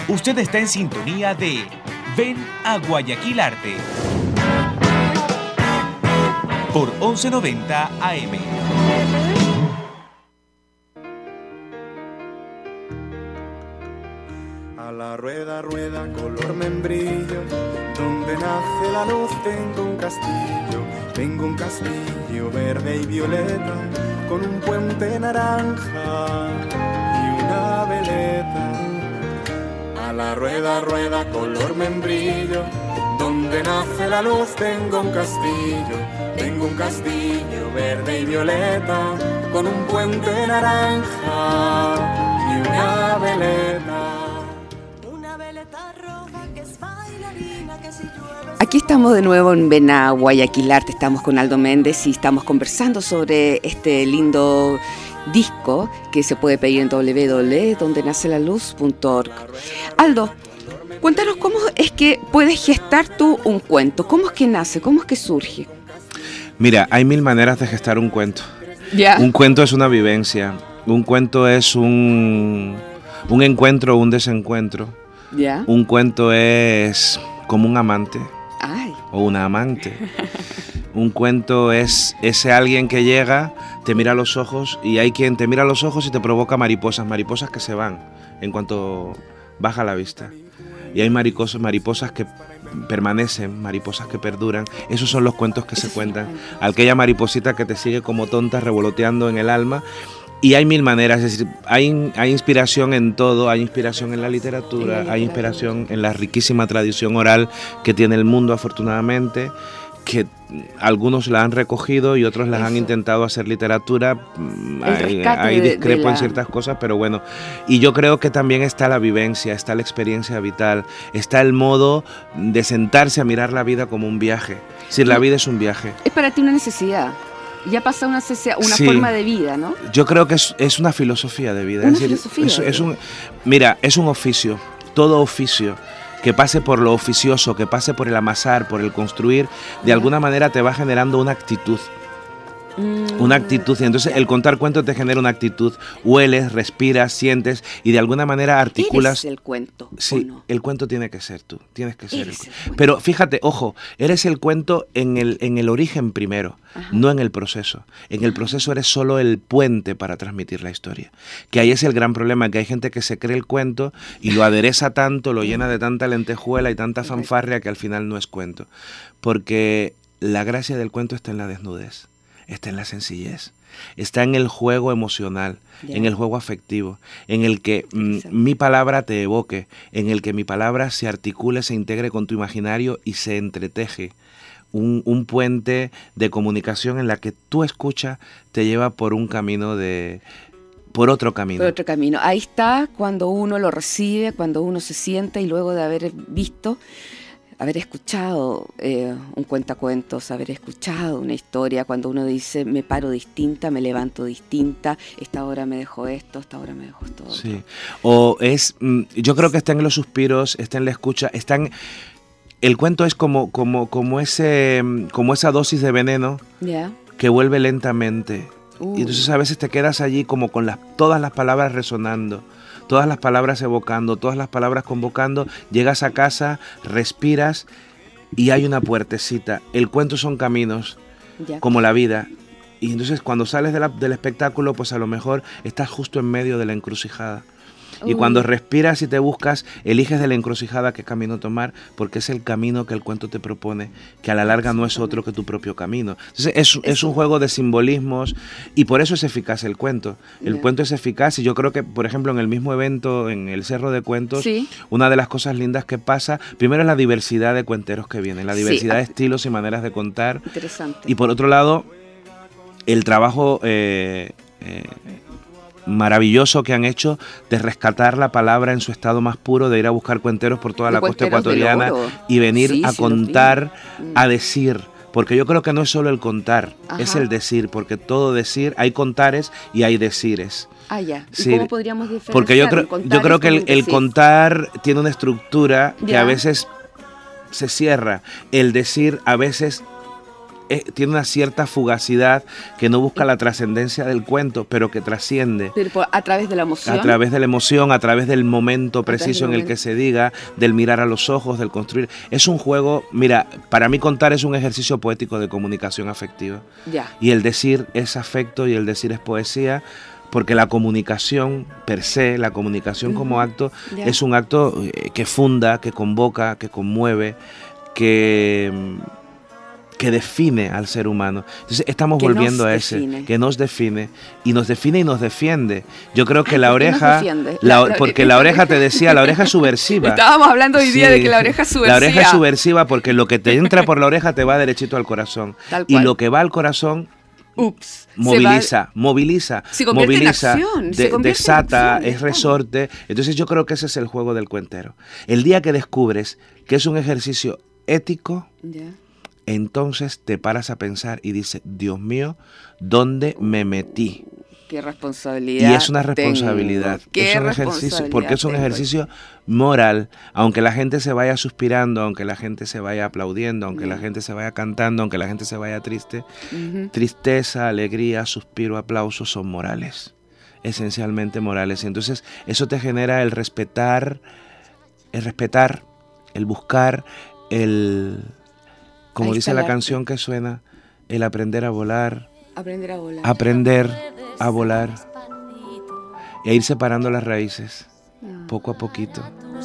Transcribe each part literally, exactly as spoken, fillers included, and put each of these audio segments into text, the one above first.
Usted está en sintonía de Ven a Guayaquil Arte por once noventa A M. A la rueda, rueda, color membrillo, donde nace la luz tengo un castillo, tengo un castillo verde y violeta, con un puente naranja y una veleta. A la rueda, rueda, color membrillo, donde nace la luz tengo un castillo, tengo un castillo verde y violeta, con un puente naranja y una veleta. Aquí estamos de nuevo en Ven a Guayaquil Arte, estamos con Aldo Méndez y estamos conversando sobre este lindo disco que se puede pedir en doble u doble u doble u punto donde nace la luz punto org. Aldo, cuéntanos cómo es que puedes gestar tú un cuento, cómo es que nace, cómo es que surge. Mira, hay mil maneras de gestar un cuento. ¿Ya? Un cuento es una vivencia, un cuento es un, un encuentro o un desencuentro. ¿Ya? Un cuento es como un amante. Ay. O una amante. Un cuento es ese alguien que llega, te mira a los ojos y hay quien te mira a los ojos y te provoca mariposas, mariposas que se van en cuanto baja la vista. Y hay mariposas, mariposas que permanecen, mariposas que perduran. Esos son los cuentos que se cuentan. Aquella mariposita que te sigue como tonta revoloteando en el alma. Y hay mil maneras, es decir, hay, hay inspiración en todo, hay inspiración en la literatura, hay inspiración en la riquísima tradición oral que tiene el mundo afortunadamente, que algunos la han recogido y otros las Eso. han intentado hacer literatura, hay, hay discrepo de, de la... en ciertas cosas, pero bueno, y yo creo que también está la vivencia, está la experiencia vital, está el modo de sentarse a mirar la vida como un viaje, es decir, la vida es un viaje. Es para ti una necesidad. Ya pasa una, una sí, forma de vida, ¿no? Yo creo que es, es una filosofía de vida. Una es decir, filosofía. Es, es un, mira, es un oficio, todo oficio que pase por lo oficioso, que pase por el amasar, por el construir, de alguna manera te va generando una actitud. Una actitud, y entonces el contar cuentos te genera una actitud, hueles, respiras, sientes y de alguna manera articulas. ¿Eres el cuento? Sí, ¿o no? El cuento tiene que ser tú, tienes que ser el Eres cuento. el cuento. Pero fíjate, ojo, eres el cuento en el, en el origen primero, Ajá. no en el proceso. En el proceso eres solo el puente para transmitir la historia. Que ahí es el gran problema, que hay gente que se cree el cuento y lo adereza tanto, lo llena de tanta lentejuela y tanta fanfarria que al final no es cuento. Porque la gracia del cuento está en la desnudez. Está en la sencillez, está en el juego emocional, yeah. en el juego afectivo, en el que mm, mi palabra te evoque, en el que mi palabra se articule, se integre con tu imaginario y se entreteje. Un, un puente de comunicación en la que tu escucha te lleva por un camino de... por otro camino. Por otro camino. Ahí está cuando uno lo recibe, cuando uno se sienta y luego de haber visto... haber escuchado eh, un cuentacuentos, haber escuchado una historia, cuando uno dice, me paro distinta, me levanto distinta, esta hora me dejó esto, esta hora me dejó esto otro. Sí, o es, yo creo que está en los suspiros, está en la escucha, está en... El cuento es como, como, como, ese, como esa dosis de veneno yeah. que vuelve lentamente. Uh. Y entonces a veces te quedas allí como con las, todas las palabras resonando. Todas las palabras evocando, todas las palabras convocando, llegas a casa, respiras y hay una puertecita. El cuento son caminos, ya. como la vida. Y entonces cuando sales de la, del espectáculo, pues a lo mejor estás justo en medio de la encrucijada. Y uh. cuando respiras y te buscas, eliges de la encrucijada qué camino tomar, porque es el camino que el cuento te propone, que a la larga no es otro que tu propio camino. Entonces es, es un juego de simbolismos y por eso es eficaz el cuento. El yeah. cuento es eficaz y yo creo que, por ejemplo, en el mismo evento, en el Cerro de Cuentos, sí. una de las cosas lindas que pasa, primero es la diversidad de cuenteros que vienen, la diversidad sí. de estilos y maneras de contar. Interesante. Y por otro lado, el trabajo... Eh, eh, maravilloso que han hecho de rescatar la palabra en su estado más puro, de ir a buscar cuenteros por toda de la costa ecuatoriana y venir sí, a sí, contar, a decir, porque yo creo que no es solo el contar, Ajá. es el decir, porque todo decir, hay contares y hay decires. Ah, ya. ¿Y sí, cómo podríamos diferenciar? Porque yo creo, yo creo que el, el contar tiene una estructura ya. que a veces se cierra, el decir a veces eh, tiene una cierta fugacidad que no busca la trascendencia del cuento, pero que trasciende. Pero por- a través de la emoción. A través de la emoción, a través del momento preciso del en el momento. que se diga, del mirar a los ojos, del construir. Es un juego, mira, para mí contar es un ejercicio poético de comunicación afectiva. Ya. Y el decir es afecto y el decir es poesía, porque la comunicación per se, la comunicación Ujú. como acto, Ya. es un acto eh, que funda, que convoca, que conmueve, que, que define al ser humano. Entonces estamos Que volviendo nos a ese, define. que nos define, y nos define y nos defiende. Yo creo que Ay, la ¿por qué nos oreja, defiende? la- La- la- porque la oreja, te decía, la oreja es subversiva. Estábamos hablando hoy día Sí. de que la oreja es subversiva. La oreja es subversiva porque lo que te entra por la oreja te va derechito al corazón. Tal Y cual. lo que va al corazón Ups. se moviliza, moviliza, Se convierte en moviliza, acción, se de- convierte en desata, acción, es es resorte. Entonces yo creo que ese es el juego del cuentero. El día que descubres que es un ejercicio ético, va- Ya. entonces te paras a pensar y dices, Dios mío, ¿dónde me metí? Qué responsabilidad. Y es una responsabilidad, tengo. Qué es un ejercicio, responsabilidad porque es un tengo. ejercicio moral, aunque la gente se vaya suspirando, aunque la gente se vaya aplaudiendo, aunque la Ya. gente se vaya cantando, aunque la gente se vaya triste, Ujú. tristeza, alegría, suspiro, aplauso son morales, esencialmente morales. Y entonces eso te genera el respetar, el respetar, el buscar, el, como Ahí dice está la el arte. canción que suena, el aprender a volar, Aprender a volar. aprender a volar e ir separando las raíces Ah. poco a poquito.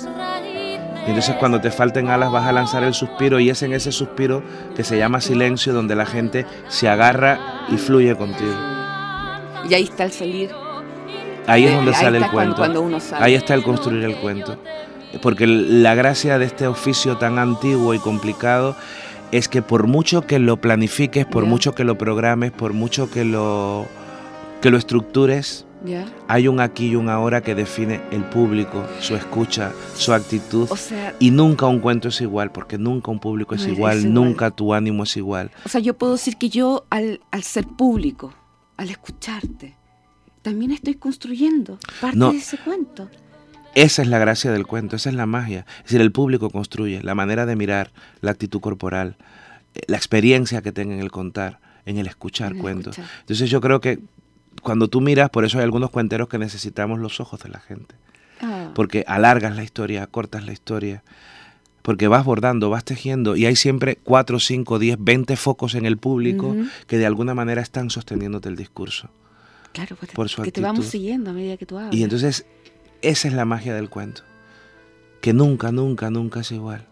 Y entonces cuando te falten alas vas a lanzar el suspiro, y es en ese suspiro que se llama silencio donde la gente se agarra y fluye contigo. Y ahí está el salir. Ahí es Eh, donde ahí sale el está cuando- cuento. cuando uno sale. Ahí está el construir el cuento. Porque la gracia de este oficio tan antiguo y complicado es que por mucho que lo planifiques, por Ya. mucho que lo programes, por mucho que lo, que lo estructures, ¿Ya? hay un aquí y un ahora que define el público, su escucha, su actitud. O sea, Y nunca un cuento es igual, porque nunca un público es No es igual, igual. nunca tu ánimo es igual. o sea, yo puedo decir que yo al, al ser público, al escucharte, también estoy construyendo parte No. de ese cuento. Esa es la gracia del cuento, esa es la magia. Es decir, el público construye la manera de mirar, la actitud corporal, eh, la experiencia que tenga en el contar, en el escuchar En el cuentos. escuchar. Entonces yo creo que cuando tú miras, por eso hay algunos cuenteros que necesitamos los ojos de la gente. Ah. Porque alargas la historia, acortas la historia, porque vas bordando, vas tejiendo, y hay siempre cuatro, cinco, diez, veinte focos en el público Ujú. que de alguna manera están sosteniéndote el discurso. Claro, pues, por su que te vamos actitud. siguiendo a medida que tú hablas. Y entonces esa es la magia del cuento, que nunca, nunca, nunca es igual.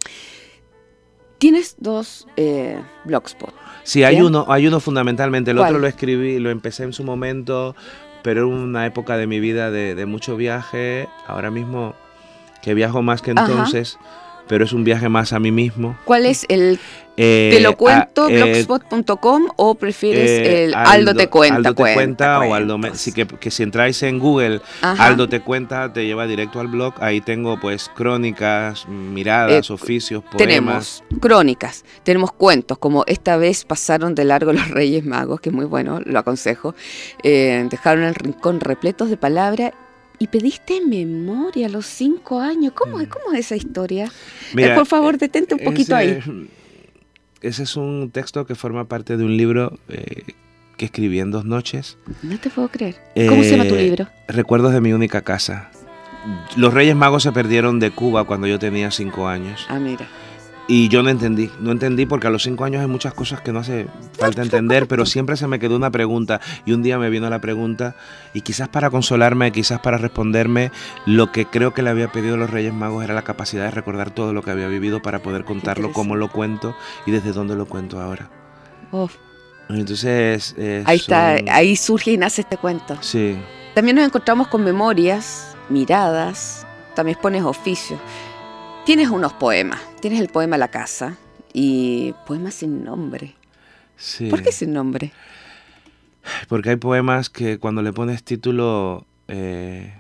Tienes dos eh, blogspot. Sí, hay ¿Bien? uno, hay uno fundamentalmente, el ¿Cuál? otro lo escribí, lo empecé en su momento, pero era una época de mi vida de, de mucho viaje, ahora mismo que viajo más que Ajá. entonces, pero es un viaje más a mí mismo. ¿Cuál es el Eh, te lo cuento, ah, eh, blogspot punto com o prefieres eh, el Aldo, te cuenta? Aldo te cuenta, cuenta, o Aldo me- cuentos? sí, que, que si entráis en Google, Ajá. Aldo te cuenta, te lleva directo al blog. Ahí tengo pues crónicas, miradas, Eh, oficios, poemas. Tenemos crónicas, tenemos cuentos, como esta vez pasaron de largo los Reyes Magos, que es muy bueno, lo aconsejo. Eh, dejaron el rincón repletos de palabras y pediste memoria a los cinco años. ¿Cómo, es- cómo es esa historia? Mira, Eh, por favor, detente un poquito ese, ahí. Ese es un texto que forma parte de un libro eh, que escribí en dos noches. No te puedo creer. ¿Cómo se llama tu Eh, libro? Recuerdos de mi única casa. Los Reyes Magos se perdieron de Cuba cuando yo tenía cinco años. Ah, mira. Y yo no entendí, no entendí porque a los cinco años hay muchas cosas que no hace falta entender, pero siempre se me quedó una pregunta, y un día me vino la pregunta, y quizás para consolarme, quizás para responderme, lo que creo que le había pedido a los Reyes Magos era la capacidad de recordar todo lo que había vivido para poder contarlo, cómo lo cuento y desde dónde lo cuento ahora. Oh, Entonces... eh, ahí está, son- ahí surge y nace este cuento. Sí. También nos encontramos con memorias, miradas, también pones oficios. Tienes unos poemas, tienes el poema La Casa y poemas sin nombre. Sí. ¿Por qué sin nombre? Porque hay poemas que cuando le pones título, eh,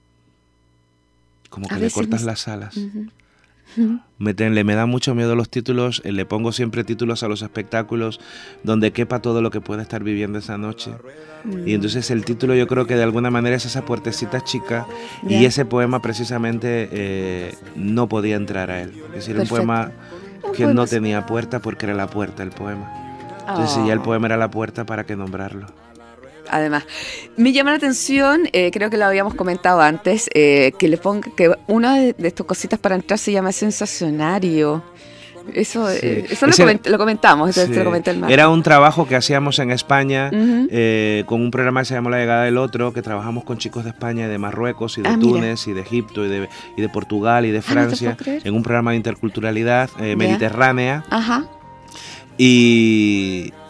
como A que le veces cortas me- las alas. Ujú. Me, te- le me da mucho miedo los títulos, eh, le pongo siempre títulos a los espectáculos donde quepa todo lo que pueda estar viviendo esa noche. Mm. Y entonces el título yo creo que de alguna manera es esa puertecita chica, y Ya. ese poema precisamente eh, no podía entrar a él. Es decir, Perfecto. un poema Un que poema no así. tenía puerta porque era la puerta el poema. Entonces, Oh. si ya el poema era la puerta, ¿para qué nombrarlo? Además, me llama la atención, eh, creo que lo habíamos comentado antes, eh, que le ponga que una de, de estas cositas para entrar se llama sensacionario. Eso, Sí. eh, eso lo, Ese- coment- lo comentamos, Sí. te lo comenté el martes. Era un trabajo que hacíamos en España Ujú. eh, con un programa que se llamó La Llegada del Otro, que trabajamos con chicos de España y de Marruecos y de Ah, mira. Túnez y de Egipto y de, y de Portugal y de Ah, no te Francia, puedo creer. en un programa de interculturalidad eh, Ya. mediterránea. Ajá. Y,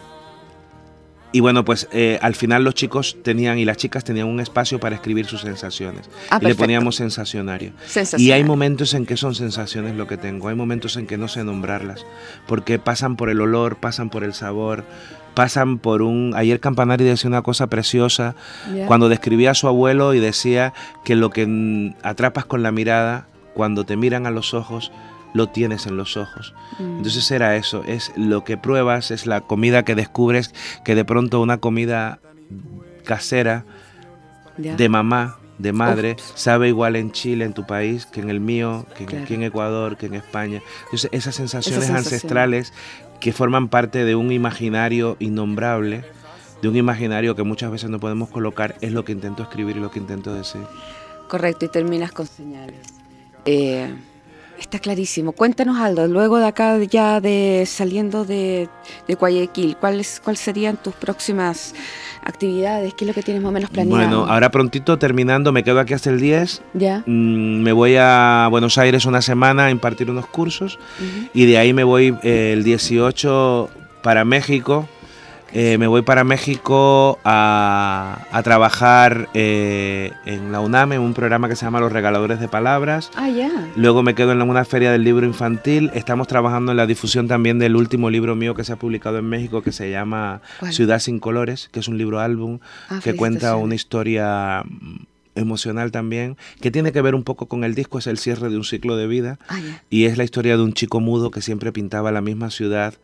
y bueno, pues eh, al final los chicos tenían y las chicas tenían un espacio para escribir sus sensaciones. Ah, y le perfecto. poníamos sensacionario. Sensacionario. Y hay momentos en que son sensaciones lo que tengo, hay momentos en que no sé nombrarlas, porque pasan por el olor, pasan por el sabor, pasan por un... Ayer Campanari decía una cosa preciosa, Ya. cuando describía a su abuelo y decía que lo que mm, atrapas con la mirada, cuando te miran a los ojos, lo tienes en los ojos. Mm. Entonces era eso, es lo que pruebas, es la comida que descubres, que de pronto una comida casera Ya. de mamá, de madre, Uf. sabe igual en Chile, en tu país, que en el mío, que en, Claro. que en Ecuador, que en España. Entonces esas sensaciones Esa sensación. ancestrales que forman parte de un imaginario innombrable, de un imaginario que muchas veces no podemos colocar, es lo que intento escribir y lo que intento decir. Correcto, y terminas con señales. Eh, está clarísimo. Cuéntanos, Aldo, luego de acá ya de saliendo de, de Guayaquil, ¿cuáles cuál serían tus próximas actividades? ¿Qué es lo que tienes más o menos planeado? Bueno, ahora prontito terminando, me quedo aquí hasta el diez, ¿Ya? mm, me voy a Buenos Aires una semana a impartir unos cursos Ujú. y de ahí me voy eh, el dieciocho para México. Eh, me voy para México a, a trabajar eh, en la UNAM, en un programa que se llama Los Regaladores de Palabras. Ah, ya. Luego me quedo en una feria del libro infantil. Estamos trabajando en la difusión también del último libro mío que se ha publicado en México, que se llama ¿Cuál? Ciudad sin colores, que es un libro álbum Ah, que cuenta felicitaciones. una historia mm, emocional también, que tiene que ver un poco con el disco, es el cierre de un ciclo de vida. Ah, ya. Y es la historia de un chico mudo que siempre pintaba la misma ciudad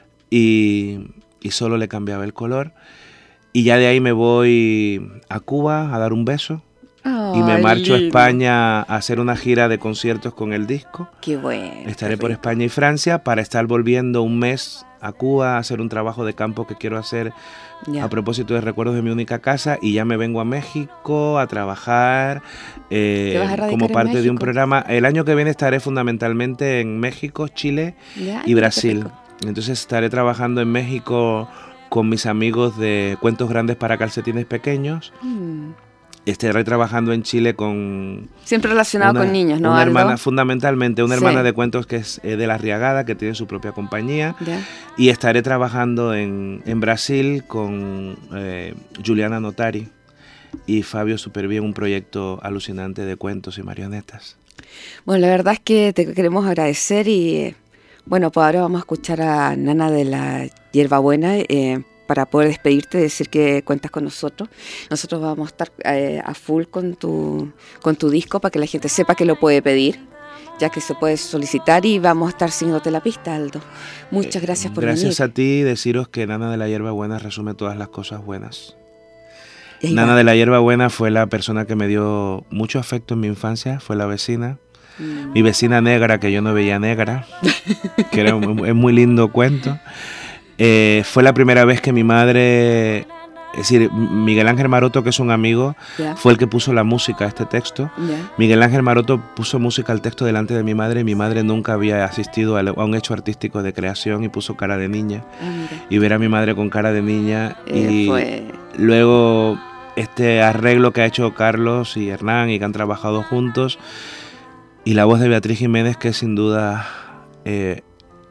y, y solo le cambiaba el color. Y ya de ahí me voy a Cuba a dar un beso y me Ay, marcho a lindo. España a hacer una gira de conciertos con el disco. Qué bueno. Estaré qué por rico. España y Francia para estar volviendo un mes a Cuba a hacer un trabajo de campo que quiero hacer Ya. a propósito de Recuerdos de mi única casa, y ya me vengo a México a trabajar eh, ¿Te vas a radicar como en parte de un México? programa. El año que viene estaré fundamentalmente en México, Chile Ya, y qué Brasil. rico. Entonces estaré trabajando en México con mis amigos de Cuentos Grandes para Calcetines Pequeños. Mm. Estaré trabajando en Chile con Siempre relacionado una, con niños, ¿no, una Aldo? hermana, fundamentalmente una Sí. hermana de cuentos que es eh, de La Riagada, que tiene su propia compañía. Ya. Y estaré trabajando en, en Brasil con eh, Juliana Notari y Fabio Superbien, un proyecto alucinante de cuentos y marionetas. Bueno, la verdad es que te queremos agradecer y eh, bueno, pues ahora vamos a escuchar a Nana de la Hierbabuena eh, para poder despedirte, decir que cuentas con nosotros. Nosotros vamos a estar eh, a full con tu, con tu disco para que la gente sepa que lo puede pedir, ya que se puede solicitar, y vamos a estar siguiéndote la pista, Aldo. Muchas gracias por Gracias venir. a ti, deciros que Nana de la Hierbabuena resume todas las cosas buenas. Y ahí Nana va. de la Hierbabuena fue la persona que me dio mucho afecto en mi infancia, fue la vecina. Mm. Mi vecina negra, que yo no veía negra, que era un, es muy lindo cuento. Eh, fue la primera vez que mi madre, es decir, Miguel Ángel Maroto, que es un amigo, Ya, fue el que puso la música a este texto. ya. Miguel Ángel Maroto puso música al texto delante de mi madre, y mi madre nunca había asistido a un hecho artístico de creación y puso cara de niña. Ah, mira. Y ver a mi madre con cara de niña Eh, y fue... luego este arreglo que ha hecho Carlos y Hernán y que han trabajado juntos, y la voz de Beatriz Jiménez, que es sin duda eh,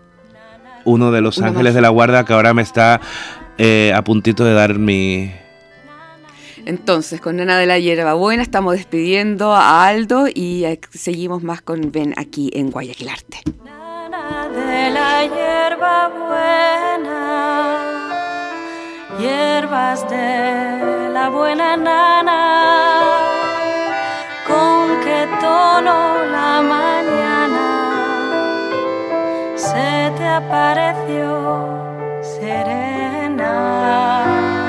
uno de los Una ángeles más. de la guarda, que ahora me está eh, a puntito de dar mi... Entonces, con Nana de la Hierbabuena estamos despidiendo a Aldo y eh, seguimos más con Ven aquí en Guayaquil Arte. Nana de la hierba buena, hierbas de la buena nana, con qué tono la mañana se te apareció serena.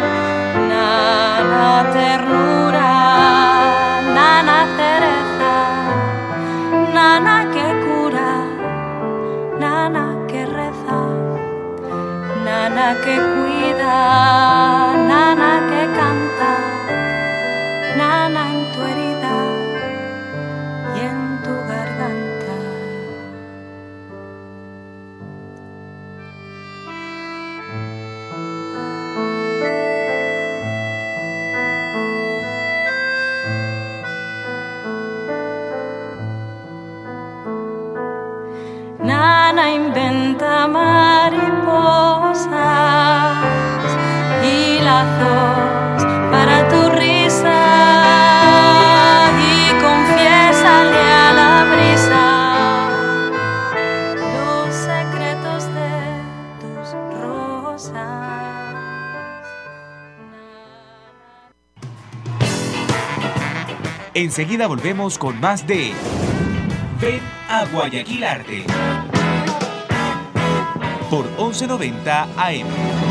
Nana ternura, nana cereza, nana que cura, nana que reza, nana que cura. canta mariposas y lazos para tu risa y confiésale a la brisa los secretos de tus rosas. Enseguida volvemos con más de Ven a Guayaquil Arte por once noventa A M.